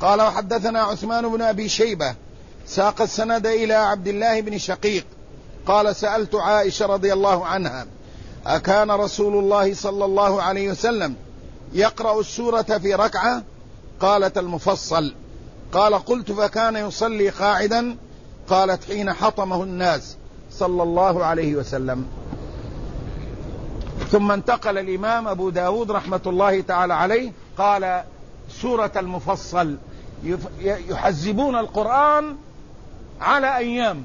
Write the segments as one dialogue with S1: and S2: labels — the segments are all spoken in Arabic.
S1: قال وحدثنا عثمان بن أبي شيبة ساق السند إلى عبد الله بن شقيق قال سألت عائشة رضي الله عنها أكان رسول الله صلى الله عليه وسلم يقرأ السورة في ركعة؟ قالت المفصل. قال قلت فكان يصلي قاعدا؟ قالت حين حطمه الناس صلى الله عليه وسلم. ثم انتقل الإمام أبو داود رحمة الله تعالى عليه قال سورة المفصل يحزبون القرآن على أيام،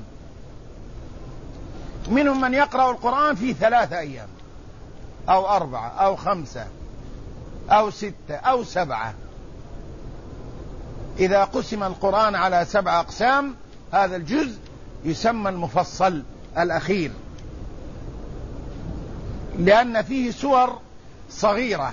S1: منهم من يقرأ القرآن في 3 أيام أو 4 أو 5 أو 6 أو 7. إذا قسم القرآن على 7 أقسام هذا الجزء يسمى المفصل الأخير، لأن فيه سور صغيرة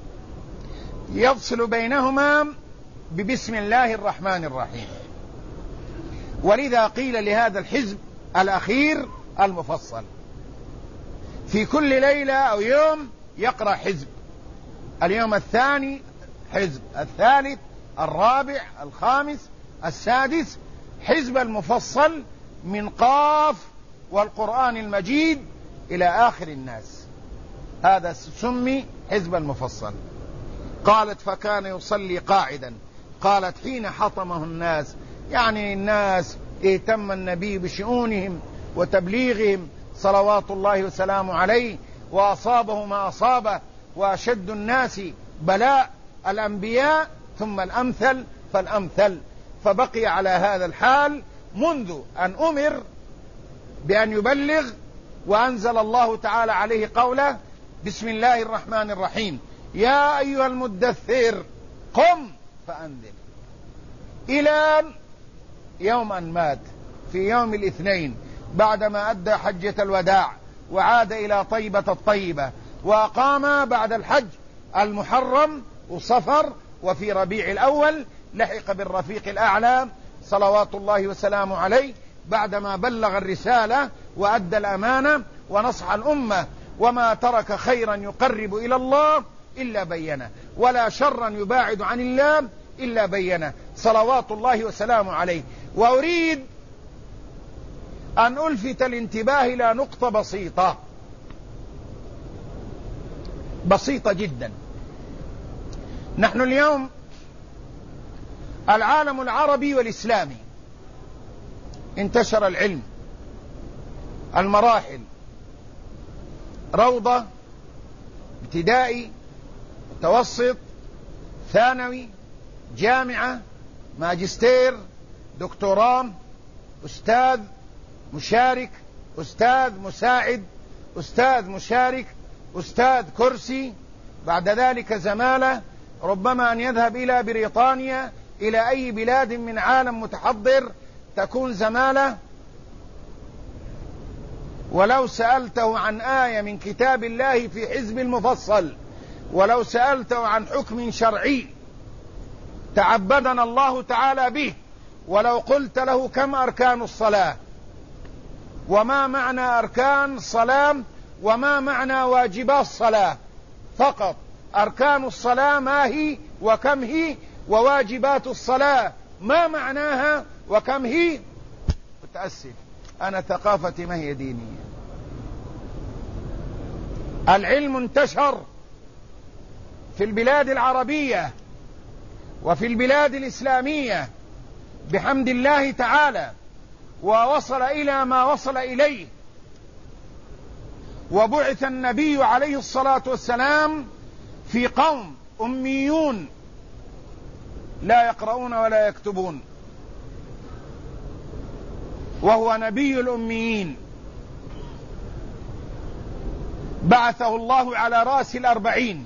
S1: يفصل بينهما ببسم الله الرحمن الرحيم، ولذا قيل لهذا الحزب الأخير المفصل. في كل ليلة أو يوم يقرأ حزب، اليوم الثاني حزب، الثالث، الرابع، الخامس، السادس، حزب المفصل من قاف والقرآن المجيد إلى آخر الناس، هذا سمي حزب المفصل. قالت فكان يصلي قاعدا. قالت حين حطمه الناس، يعني الناس اهتم النبي بشؤونهم وتبليغهم صلوات الله وسلامه عليه، وأصابه ما أصابه، وأشد الناس بلاء الأنبياء ثم الأمثل فالأمثل، فبقي على هذا الحال منذ أن أمر بأن يبلغ، وأنزل الله تعالى عليه قوله بسم الله الرحمن الرحيم يا أيها المدثر قم فأنذر، إلى يوم أن مات في يوم الاثنين بعدما أدى حجة الوداع وعاد إلى طيبة الطيبة، وأقام بعد الحج المحرم وصفر، وفي ربيع الأول لحق بالرفيق الأعلى صلوات الله وسلامه عليه بعدما بلغ الرسالة وأدى الأمانة ونصح الأمة، وما ترك خيرا يقرب إلى الله إلا بينه، ولا شرا يباعد عن الله إلا بينه صلوات الله وسلامه عليه. وأريد أن ألفت الانتباه إلى نقطة بسيطة جدا. نحن اليوم العالم العربي والإسلامي انتشر العلم، المراحل روضة، ابتدائي، متوسط، ثانوي، جامعة، ماجستير، دكتوراه، أستاذ مشارك، أستاذ مساعد، أستاذ مشارك، أستاذ كرسي، بعد ذلك زمالة، ربما أن يذهب إلى بريطانيا إلى أي بلاد من عالم متحضر تكون زمالة. ولو سألته عن آية من كتاب الله في حزب المفصل، ولو سألته عن حكم شرعي تعبدنا الله تعالى به، ولو قلت له كم أركان الصلاة، وما معنى أركان الصلاة، وما معنى واجبات الصلاة، فقط أركان الصلاة ما هي وكم هي، وواجبات الصلاة ما معناها وكم هي، متأسف أنا ثقافتي ما هي دينية. العلم انتشر في البلاد العربية وفي البلاد الإسلامية بحمد الله تعالى، ووصل إلى ما وصل إليه، وبعث النبي عليه الصلاة والسلام في قوم أميون لا يقرؤون ولا يكتبون، وهو نبي الأميين، بعثه الله على رأس 40،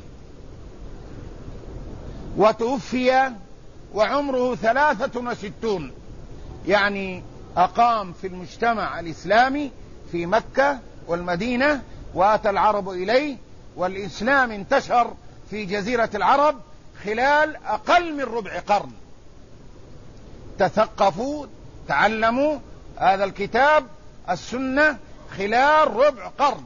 S1: وتوفي وعمره 63، يعني أقام في المجتمع الإسلامي في مكة والمدينة، وأتى العرب إليه، والإسلام انتشر في جزيرة العرب خلال أقل من ربع قرن، تثقفوا تعلموا هذا الكتاب السنة خلال ربع قرن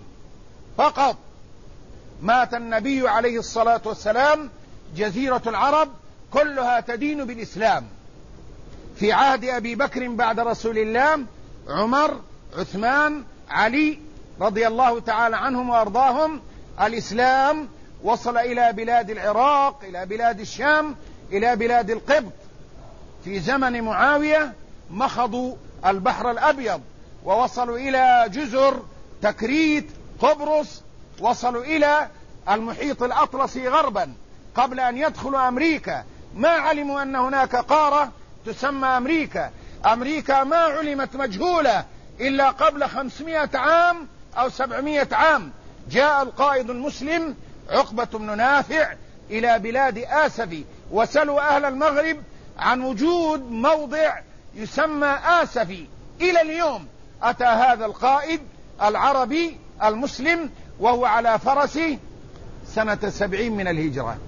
S1: فقط. مات النبي عليه الصلاة والسلام، جزيرة العرب كلها تدين بالإسلام. في عهد أبي بكر بعد رسول الله عمر، عثمان، علي رضي الله تعالى عنهم وأرضاهم، الإسلام وصل إلى بلاد العراق، إلى بلاد الشام، إلى بلاد القبط. في زمن معاوية مخضوا البحر الأبيض ووصلوا إلى جزر تكريت، قبرص، وصلوا إلى المحيط الأطلسي غربا قبل أن يدخلوا أمريكا. ما علموا أن هناك قارة تسمى أمريكا. أمريكا ما علمت مجهولة إلا قبل 500 عام أو 700 عام. جاء القائد المسلم عقبة بن نافع إلى بلاد آسفي وسألوا أهل المغرب عن وجود موضع يسمى آسفي. إلى اليوم أتى هذا القائد العربي المسلم وهو على فرسه سنة 70 من الهجرة.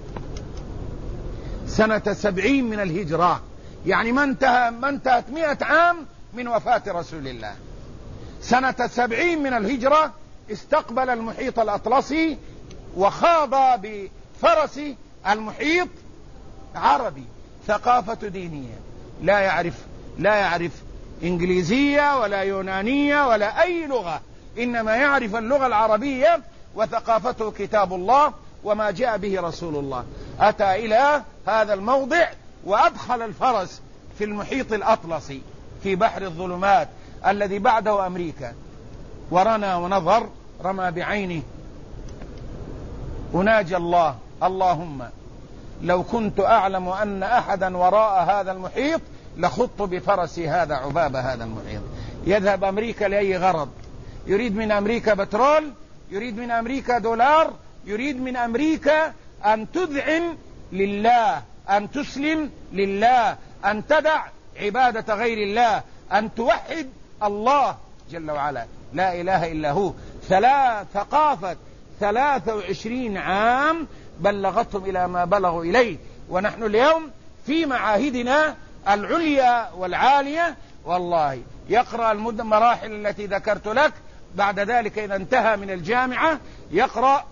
S1: سنة 70 من الهجرة، يعني ما انتهت 100 عام من وفاة رسول الله. سنة 70 من الهجرة استقبل المحيط الأطلسي وخاض بفرس المحيط. عربي، ثقافة دينية، لا يعرف إنجليزية ولا يونانية ولا أي لغة، إنما يعرف اللغة العربية، وثقافته كتاب الله وما جاء به رسول الله. أتى إلى هذا الموضع وأدخل الفرس في المحيط الأطلسي في بحر الظلمات الذي بعده أمريكا، ورنا ونظر، رمى بعينه وناجى الله: اللهم لو كنت أعلم أن أحدا وراء هذا المحيط لخضت بفرسي هذا عباب هذا المحيط. يذهب أمريكا لأي غرض؟ يريد من أمريكا بترول، يريد من أمريكا دولار، يريد من أمريكا أن تذعن لله، أن تسلم لله، أن تدع عبادة غير الله، أن توحد الله جل وعلا، لا إله إلا هو. ثقافة 23 عام بلغتهم إلى ما بلغوا إليه. ونحن اليوم في معاهدنا العليا والعالية والله يقرأ المراحل التي ذكرت لك، بعد ذلك إذا انتهى من الجامعة يقرأ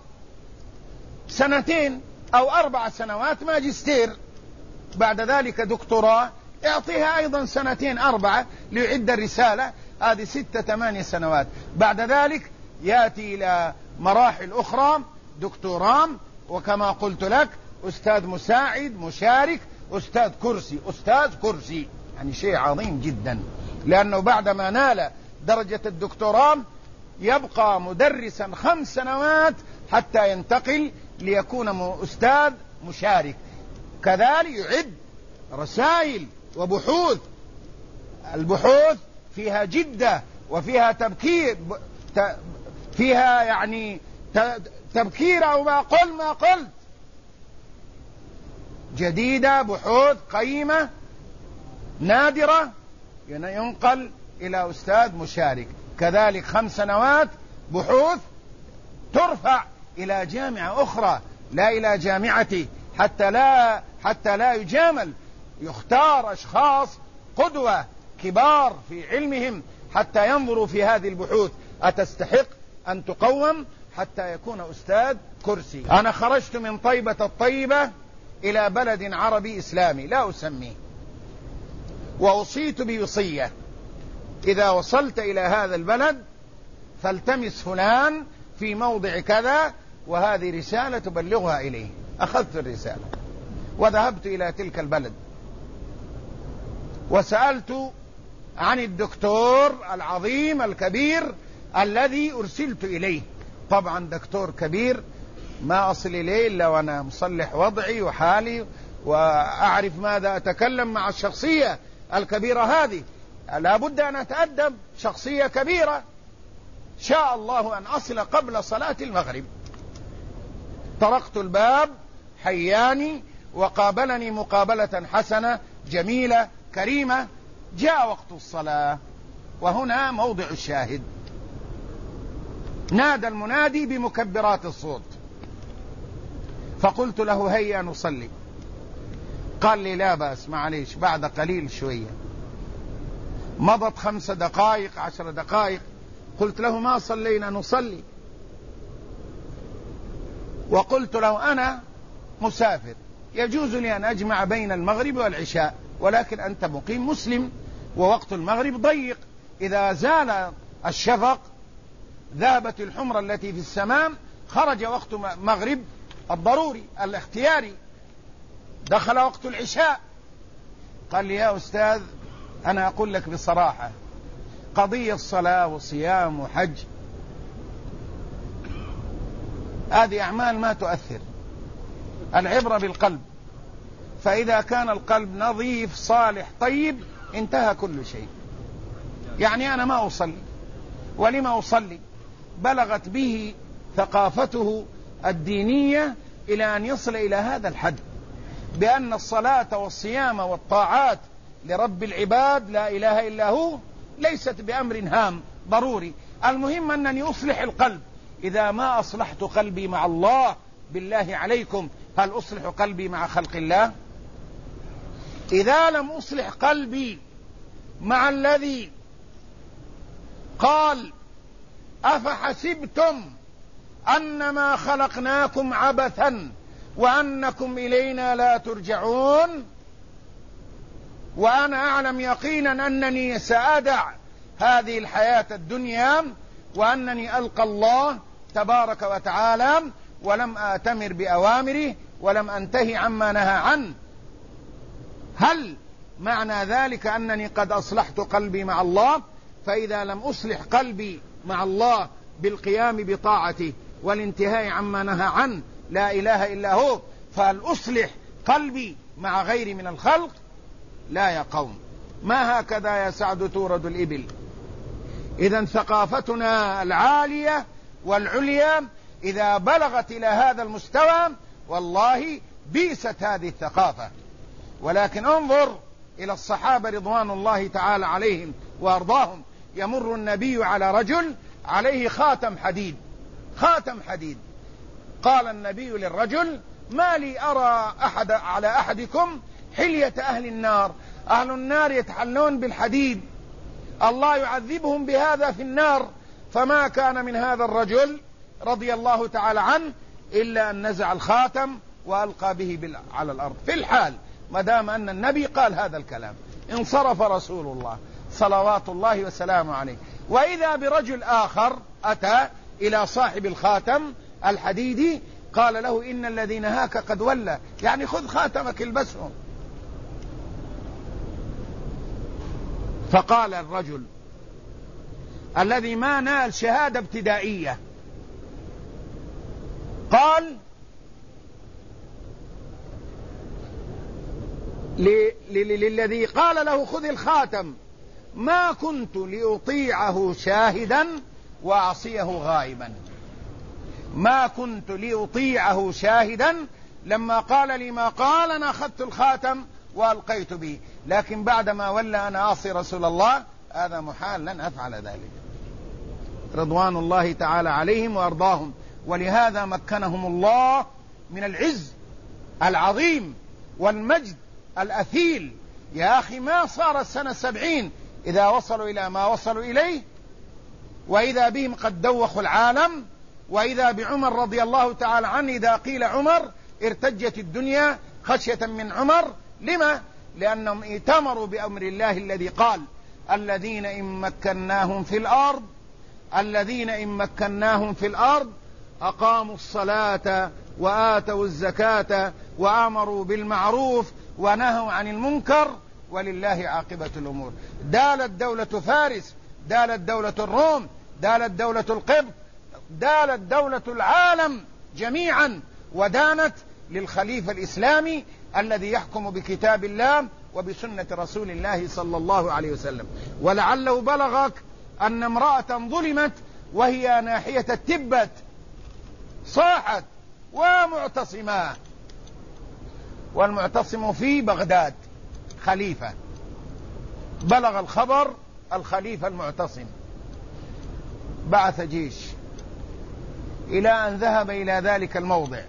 S1: 2 أو 4 سنوات ماجستير، بعد ذلك دكتوراه، يعطيها أيضا 2 4 ليعد الرسالة، هذه 6 8 سنوات. بعد ذلك يأتي إلى مراحل أخرى، دكتوراه، وكما قلت لك أستاذ مساعد، مشارك، أستاذ كرسي، يعني شيء عظيم جدا، لأنه بعدما نال درجة الدكتوراه يبقى مدرسا 5 سنوات حتى ينتقل ليكون أستاذ مشارك. كذلك يعد رسائل وبحوث، البحوث فيها جدة وفيها تبكير، فيها يعني تبكير أو ما قلت جديدة، بحوث قيمة نادرة، ينقل إلى أستاذ مشارك. كذلك 5 سنوات بحوث ترفع إلى جامعة أخرى لا إلى جامعته، حتى لا يجامل. يختار أشخاص قدوة كبار في علمهم حتى ينظروا في هذه البحوث أتستحق أن تقوم حتى يكون أستاذ كرسي. أنا خرجت من طيبة الطيبة إلى بلد عربي إسلامي لا أسميه، وأوصيت بوصية: إذا وصلت إلى هذا البلد فالتمس فلان في موضع كذا، وهذه رسالة تبلغها إليه. أخذت الرسالة وذهبت إلى تلك البلد وسألت عن الدكتور العظيم الكبير الذي أرسلت إليه. طبعا دكتور كبير ما أصل إليه إلا وأنا مصلح وضعي وحالي وأعرف ماذا أتكلم مع الشخصية الكبيرة هذه. لا بد أن أتأدب، شخصية كبيرة. شاء الله أن أصل قبل صلاة المغرب. طرقت الباب، حياني وقابلني مقابلة حسنة جميلة كريمة. جاء وقت الصلاة، وهنا موضع الشاهد. نادى المنادي بمكبرات الصوت، فقلت له: هيا نصلي. قال لي: لا بأس، معليش، بعد قليل شوية. مضت 5 دقائق 10 دقائق، قلت له: ما صلينا، نصلي. وقلت له: أنا مسافر يجوز لي أن أجمع بين المغرب والعشاء، ولكن أنت مقيم مسلم ووقت المغرب ضيق، إذا زال الشفق ذهبت الحمرة التي في السماء، خرج وقت مغرب الضروري الاختياري، دخل وقت العشاء. قال لي يا أستاذ أنا أقول لك بصراحة، قضية صلاة وصيام وحج هذه أعمال ما تؤثر، العبرة بالقلب، فإذا كان القلب نظيف صالح طيب انتهى كل شيء. يعني أنا ما أصلي، ولما أصلي؟ بلغت به ثقافته الدينية إلى أن يصل إلى هذا الحد، بأن الصلاة والصيام والطاعات لرب العباد لا إله إلا هو ليست بأمر هام ضروري، المهم أنني أصلح القلب. إذا ما أصلحت قلبي مع الله بالله عليكم هل أصلح قلبي مع خلق الله؟ إذا لم أصلح قلبي مع الذي قال أفحسبتم أنما خلقناكم عبثا وأنكم إلينا لا ترجعون، وأنا أعلم يقينا أنني سأدع هذه الحياة الدنيا وأنني ألقى الله تبارك وتعالى ولم آتمر بأوامره ولم أنتهي عما نهى عنه، هل معنى ذلك أنني قد أصلحت قلبي مع الله؟ فإذا لم أصلح قلبي مع الله بالقيام بطاعته والانتهاء عما نهى عنه لا إله إلا هو، فهل أصلح قلبي مع غير من الخلق؟ لا يا قوم، ما هكذا يا سعد تورد الإبل. إذن ثقافتنا العالية والعليا إذا بلغت إلى هذا المستوى والله بئست هذه الثقافة. ولكن انظر إلى الصحابة رضوان الله تعالى عليهم وأرضاهم، يمر النبي على رجل عليه خاتم حديد، خاتم حديد، قال النبي للرجل ما لي أرى على أحدكم حلية أهل النار، أهل النار يتحلون بالحديد، الله يعذبهم بهذا في النار. فما كان من هذا الرجل رضي الله تعالى عنه إلا أن نزع الخاتم وألقى به على الأرض في الحال، ما دام أن النبي قال هذا الكلام. انصرف رسول الله صلوات الله وسلامه عليه، وإذا برجل آخر أتى إلى صاحب الخاتم الحديدي قال له إن الذي نهاك قد ولى، يعني خذ خاتمك البسه. فقال الرجل الذي ما نال شهادة ابتدائية قال للذي قال له خذ الخاتم ما كنت لأطيعه شاهدا وأعصيه غائبا، ما كنت لأطيعه شاهدا، لما قال لي ما قال أنا أخذت الخاتم وألقيت به، لكن بعدما ولى أنا أعصي رسول الله هذا محال، لن أفعل ذلك. رضوان الله تعالى عليهم وأرضاهم. ولهذا مكنهم الله من العز العظيم والمجد الأثيل. يا أخي ما صار السنة 70 إذا وصلوا إلى ما وصلوا إليه، وإذا بهم قد دوخوا العالم، وإذا بعمر رضي الله تعالى عنه إذا قيل عمر ارتجت الدنيا خشية من عمر. لما؟ لأنهم ائتمروا بأمر الله الذي قال الذين إن مكناهم في الأرض أقاموا الصلاة وآتوا الزكاة وآمروا بالمعروف ونهوا عن المنكر ولله عاقبة الأمور. دالت دولة فارس، دالت دولة الروم، دالت دولة القبط، دالت دولة العالم جميعا، ودانت للخليفة الإسلامي الذي يحكم بكتاب الله وبسنة رسول الله صلى الله عليه وسلم. ولعله بلغك أن امرأة ظلمت وهي ناحية التبت صاحت ومعتصمة، والمعتصم في بغداد خليفة، بلغ الخبر الخليفة المعتصم بعث جيش إلى أن ذهب إلى ذلك الموضع،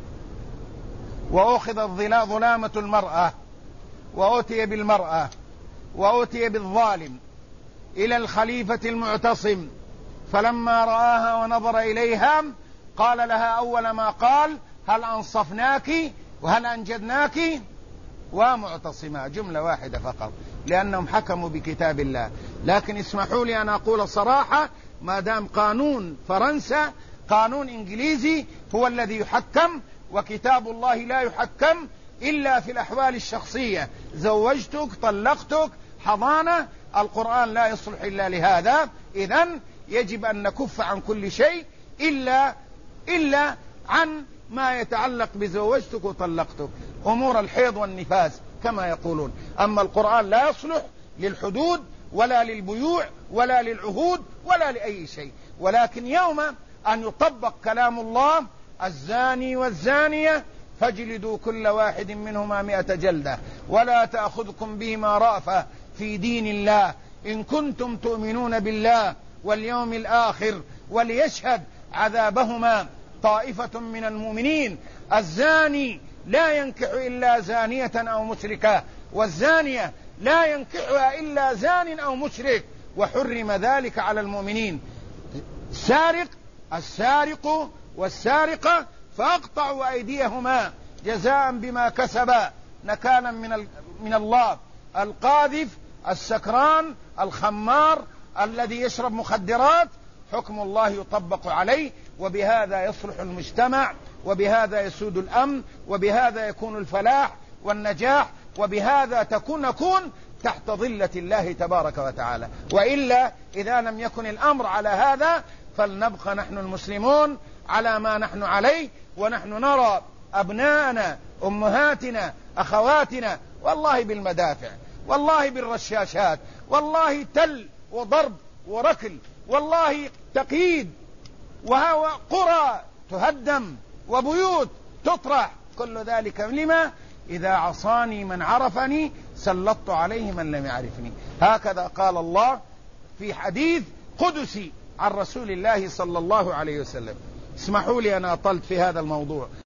S1: وأخذت ظلامة المرأة، وأتي بالمرأة، وأتي بالظالم إلى الخليفة المعتصم، فلما رآها ونظر إليها قال لها أول ما قال هل أنصفناك وهل أنجدناك ومعتصما، جملة واحدة فقط، لأنهم حكموا بكتاب الله. لكن اسمحوا لي أن أقول صراحة، ما دام قانون فرنسا قانون إنجليزي هو الذي يحكم، وكتاب الله لا يحكم إلا في الأحوال الشخصية، زوجتك، طلقتك، حضانة، القرآن لا يصلح إلا لهذا. إذن يجب أن نكف عن كل شيء إلا عن ما يتعلق بزوجتك وطلقتك، أمور الحيض والنفاس كما يقولون. أما القرآن لا يصلح للحدود ولا للبيوع ولا للعهود ولا لأي شيء. ولكن يوم أن يطبق كلام الله: الزاني والزانية فاجلدوا كل واحد منهما 100 جلدة ولا تأخذكم بهما رأفة في دين الله إن كنتم تؤمنون بالله واليوم الآخر وليشهد عذابهما طائفة من المؤمنين. الزاني لا ينكح إلا زانية أو مشركة، والزانية لا ينكحها إلا زان أو مشرك، وحرم ذلك على المؤمنين. السارق والسارقة فاقطعوا أيديهما جزاء بما كسبا نكالا من الله. القاذف، السكران، الخمار، الذي يشرب مخدرات، حكم الله يطبق عليه، وبهذا يصلح المجتمع، وبهذا يسود الأمن، وبهذا يكون الفلاح والنجاح، وبهذا نكون تحت ظلة الله تبارك وتعالى. وإلا إذا لم يكن الأمر على هذا فلنبقى نحن المسلمون على ما نحن عليه، ونحن نرى أبناءنا، أمهاتنا، أخواتنا والله بالمدافع، والله بالرشاشات، والله تل وضرب وركل، والله تقييد، وقرى تهدم وبيوت تطرح. كل ذلك لما؟ إذا عصاني من عرفني سلطت عليه من لم يعرفني. هكذا قال الله في حديث قدسي عن رسول الله صلى الله عليه وسلم. اسمحوا لي أنا أطلت في هذا الموضوع.